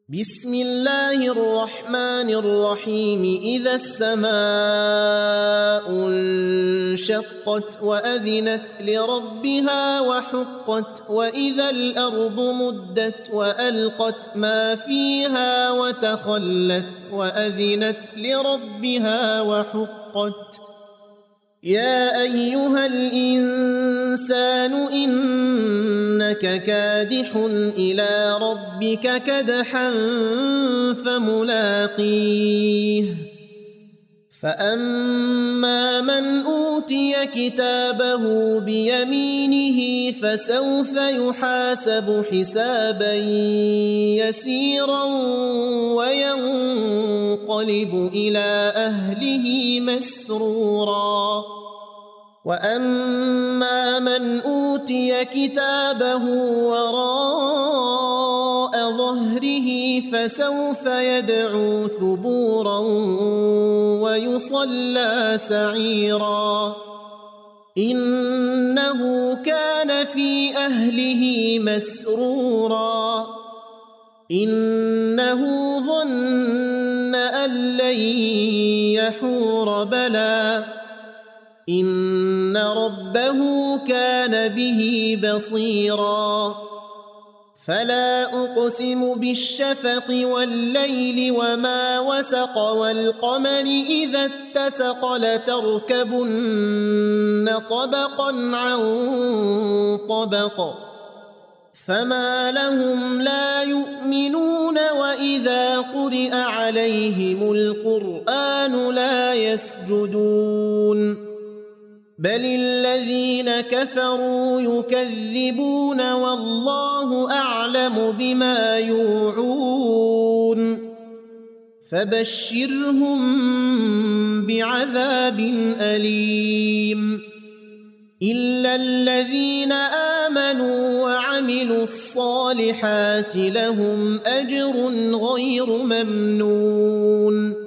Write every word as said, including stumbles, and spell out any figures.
بسم الله الرحمن الرحيم إذا السماء انشقت وأذنت لربها وحقت وإذا الأرض مدت وألقت ما فيها وتخلت وأذنت لربها وحقت يا أيها الإنسان إنك كادح إلى ربك كدحا فملاقيه فأما من أوتي كتابه بيمينه فسوف يحاسب حسابا يسيرا وينقلب إلى أهله مسرورا وأما من أوتي كتابه وراء ظهره فسوف يدعو ثبورا ويصلى سعيرا إنه كان في أهله مسرورا إنه ظن أن لن يحور بلى إن ربه كان به بصيرا فلا أقسم بالشفق والليل وما وسق والقمر إذا اتسق لتركبن طبقا عن طبق فما لهم لا يؤمنون وإذا قرئ عليهم القرآن لا يسجدون بل الذين كفروا يكذبون والله أعلم بما يوعون فبشرهم بعذاب أليم إلا الذين آمنوا وعملوا الصالحات لهم أجر غير ممنون